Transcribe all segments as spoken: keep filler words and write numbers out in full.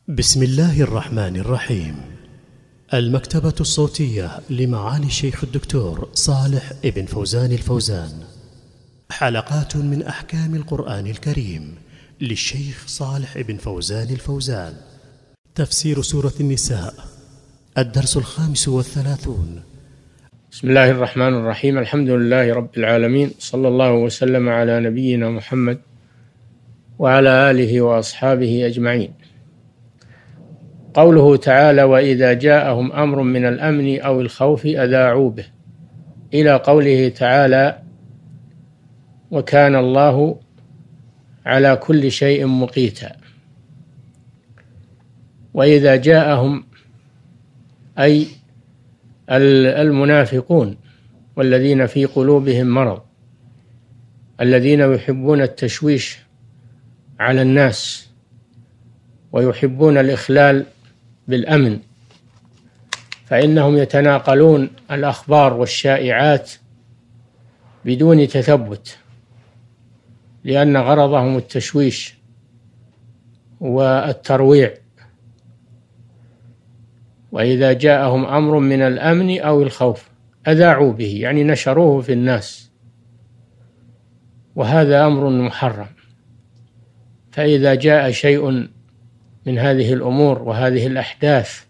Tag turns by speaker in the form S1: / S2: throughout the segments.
S1: بسم الله الرحمن الرحيم. المكتبة الصوتية لمعالي الشيخ الدكتور صالح ابن فوزان الفوزان، حلقات من أحكام القرآن الكريم للشيخ صالح ابن فوزان الفوزان. تفسير سورة النساء، الدرس الخامس والثلاثون.
S2: بسم الله الرحمن الرحيم. الحمد لله رب العالمين، صلى الله وسلم على نبينا محمد وعلى آله وأصحابه أجمعين. قوله تعالى: وإذا جاءهم أمر من الأمن أو الخوف أذاعوا به، إلى قوله تعالى: وكان الله على كل شيء مقيتا. وإذا جاءهم أي المنافقون والذين في قلوبهم مرض، الذين يحبون التشويش على الناس ويحبون الإخلال بالأمن، فإنهم يتناقلون الأخبار والشائعات بدون تثبت، لأن غرضهم التشويش والترويع. وإذا جاءهم أمر من الأمن أو الخوف أذاعوا به، يعني نشروه في الناس، وهذا أمر محرم. فإذا جاء شيء من هذه الأمور وهذه الأحداث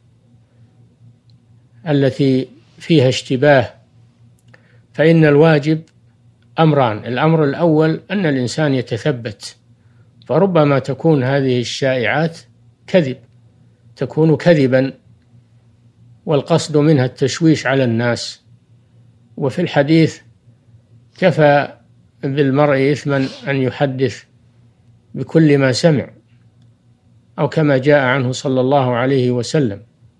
S2: التي فيها اشتباه، فإن الواجب أمران: الأمر الأول أن الإنسان يتثبت، فربما تكون هذه الشائعات كذب، تكون كذبا والقصد منها التشويش على الناس. وفي الحديث: كفى بالمرء إثما أن يحدث بكل ما سمع، أو كما جاء عنه صلى الله عليه وسلم.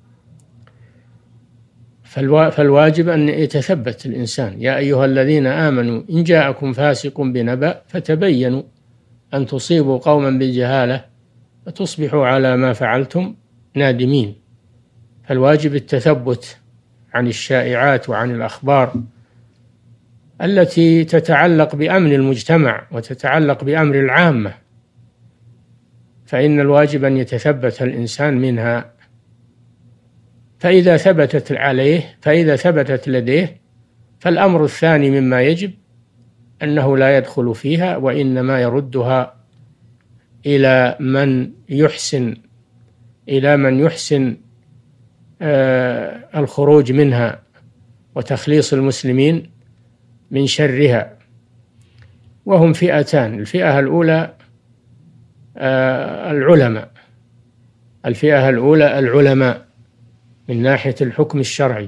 S2: فالواجب أن يتثبت الإنسان: يا أيها الذين آمنوا إن جاءكم فاسق بنبأ فتبينوا أن تصيبوا قوما بالجهالة فتصبحوا على ما فعلتم نادمين. فالواجب التثبت عن الشائعات وعن الأخبار التي تتعلق بأمن المجتمع وتتعلق بأمر العامة، فإن الواجب أن يتثبت الإنسان منها. فإذا ثبتت عليه فإذا ثبتت لديه فالأمر الثاني مما يجب أنه لا يدخل فيها، وإنما يردها إلى من يحسن إلى من يحسن آه الخروج منها وتخليص المسلمين من شرها. وهم فئتان: الفئة الأولى آه العلماء الفئة الأولى العلماء من ناحية الحكم الشرعي،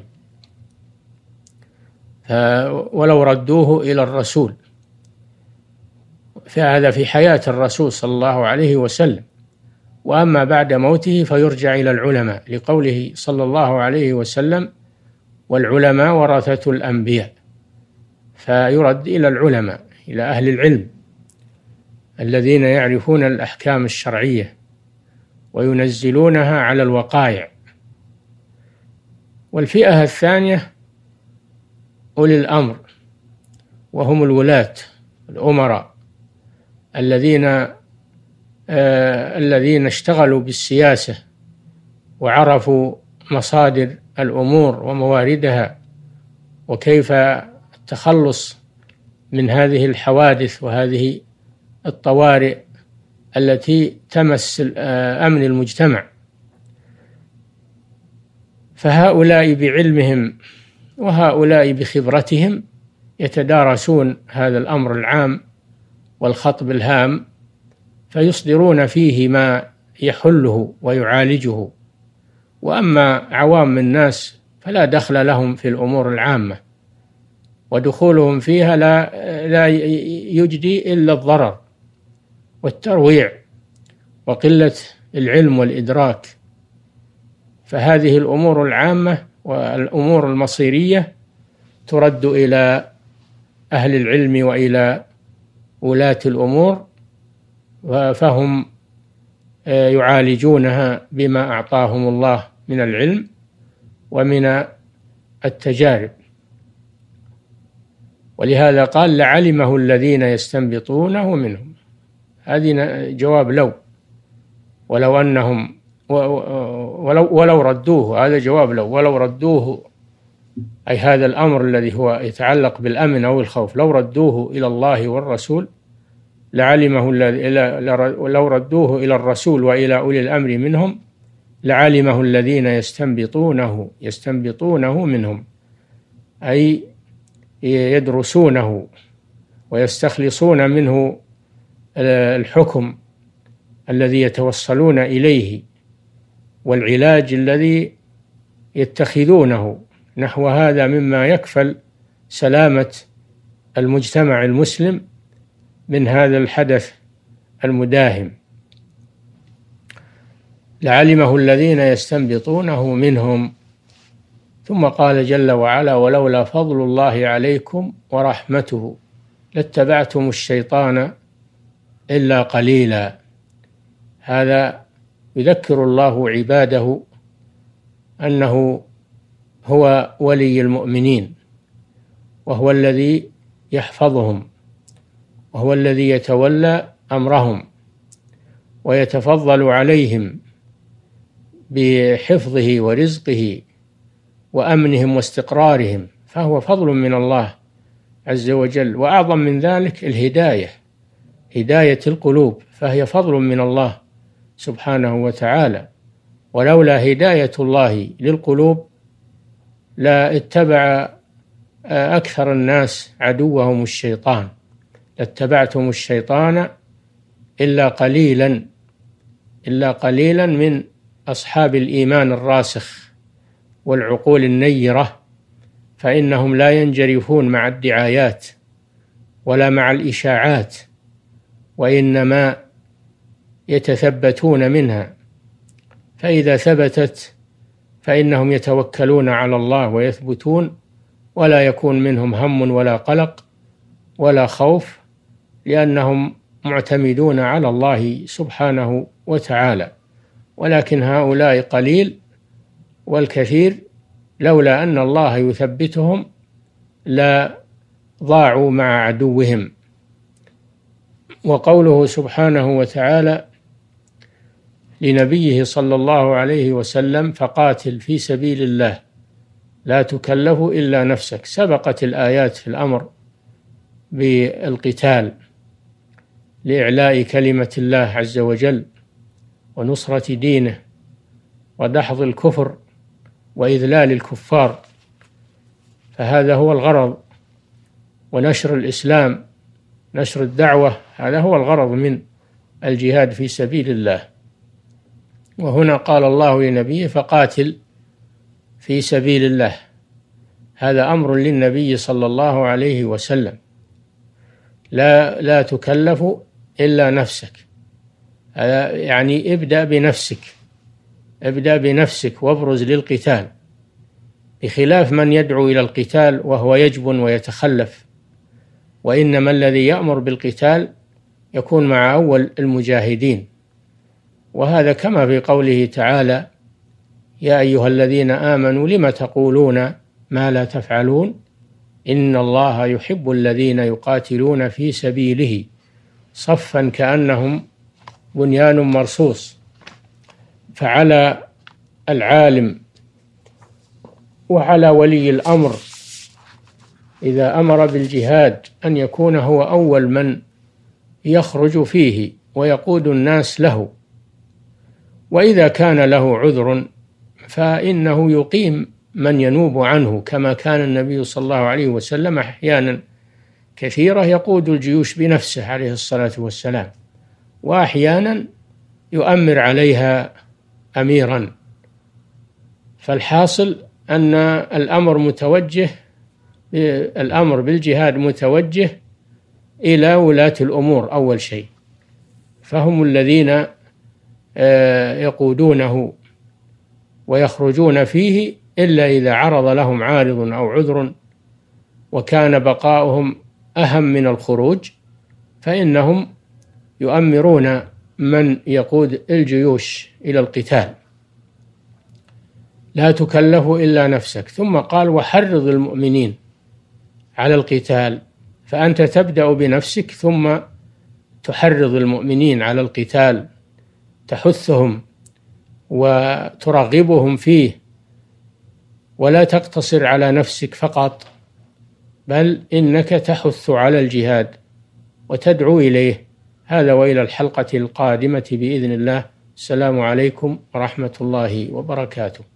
S2: ولو ردوه إلى الرسول، فهذا في حياة الرسول صلى الله عليه وسلم. وأما بعد موته فيرجع إلى العلماء، لقوله صلى الله عليه وسلم: والعلماء ورثة الأنبياء. فيرد إلى العلماء، إلى أهل العلم الذين يعرفون الأحكام الشرعية وينزلونها على الوقائع. والفئة الثانية أولي الأمر، وهم الولاة الأمراء الذين آه الذين اشتغلوا بالسياسة وعرفوا مصادر الأمور ومواردها، وكيف التخلص من هذه الحوادث وهذه الطوارئ التي تمس أمن المجتمع. فهؤلاء بعلمهم وهؤلاء بخبرتهم يتدارسون هذا الأمر العام والخطب الهام، فيصدرون فيه ما يحله ويعالجه. وأما عوام الناس فلا دخل لهم في الأمور العامة، ودخولهم فيها لا لا يجدي إلا الضرر والترويع وقلة العلم والإدراك. فهذه الأمور العامة والأمور المصيرية ترد إلى أهل العلم وإلى ولاة الأمور، فهم يعالجونها بما أعطاهم الله من العلم ومن التجارب. ولهذا قال: لعلمه الذين يستنبطونه منهم. هذه جواب لو، ولو أنهم ولو, ولو ردوه، هذا جواب لو، ولو ردوه أي هذا الأمر الذي هو يتعلق بالأمن أو الخوف، لو ردوه إلى الله والرسول لعلمه الذي، لو ردوه إلى الرسول وإلى أولي الأمر منهم لعلمه الذين يستنبطونه يستنبطونه منهم، أي يدرسونه ويستخلصون منه الحكم الذي يتوصلون إليه والعلاج الذي يتخذونه نحو هذا مما يكفل سلامة المجتمع المسلم من هذا الحدث المداهم. لعلمه الذين يستنبطونه منهم. ثم قال جل وعلا: ولولا فضل الله عليكم ورحمته لاتبعتم الشيطان إلا قليلا. هذا يذكر الله عباده أنه هو ولي المؤمنين، وهو الذي يحفظهم، وهو الذي يتولى أمرهم ويتفضل عليهم بحفظه ورزقه وأمنهم واستقرارهم، فهو فضل من الله عز وجل. وأعظم من ذلك الهداية، هداية القلوب، فهي فضل من الله سبحانه وتعالى. ولولا هداية الله للقلوب لا اتبع أكثر الناس عدوهم الشيطان، لاتبعتم الشيطان إلا قليلا إلا قليلا من أصحاب الإيمان الراسخ والعقول النيرة، فإنهم لا ينجرفون مع الدعايات ولا مع الإشاعات، وإنما يتثبتون منها، فإذا ثبتت فإنهم يتوكلون على الله ويثبتون، ولا يكون منهم هم ولا قلق ولا خوف، لأنهم معتمدون على الله سبحانه وتعالى. ولكن هؤلاء قليل، والكثير لولا أن الله يثبتهم لا ضاعوا مع عدوهم. وقوله سبحانه وتعالى لنبيه صلى الله عليه وسلم: فقاتل في سبيل الله لا تكلف إلا نفسك، سبقت الآيات في الأمر بالقتال لإعلاء كلمة الله عز وجل ونصرة دينه ودحض الكفر وإذلال الكفار، فهذا هو الغرض، ونشر الإسلام، نشر الدعوة، هذا هو الغرض من الجهاد في سبيل الله. وهنا قال الله لنبيه: فقاتل في سبيل الله، هذا أمر للنبي صلى الله عليه وسلم، لا لا تكلف إلا نفسك، هذا يعني ابدأ بنفسك، ابدأ بنفسك وابرز للقتال، بخلاف من يدعو إلى القتال وهو يجبن ويتخلف، وإنما الذي يأمر بالقتال يكون مع أول المجاهدين. وهذا كما في قوله تعالى: يا أيها الذين آمنوا لم تقولون ما لا تفعلون إن الله يحب الذين يقاتلون في سبيله صفا كأنهم بنيان مرصوص. فعلى العالم وعلى ولي الأمر إذا أمر بالجهاد أن يكون هو أول من يخرج فيه ويقود الناس له، وإذا كان له عذر فإنه يقيم من ينوب عنه، كما كان النبي صلى الله عليه وسلم أحيانا كثيرة يقود الجيوش بنفسه عليه الصلاة والسلام، وأحيانا يؤمر عليها أميرا. فالحاصل أن الأمر متوجه، الأمر بالجهاد متوجه إلى ولاة الأمور أول شيء، فهم الذين يقودونه ويخرجون فيه، إلا إذا عرض لهم عارض أو عذر وكان بقاؤهم أهم من الخروج، فإنهم يؤمرون من يقود الجيوش إلى القتال. لا تكلف إلا نفسك. ثم قال: وحرض المؤمنين على القتال، فأنت تبدأ بنفسك ثم تحرض المؤمنين على القتال، تحثهم وترغبهم فيه، ولا تقتصر على نفسك فقط، بل إنك تحث على الجهاد وتدعو إليه. هذا وإلى الحلقة القادمة بإذن الله. السلام عليكم ورحمة الله وبركاته.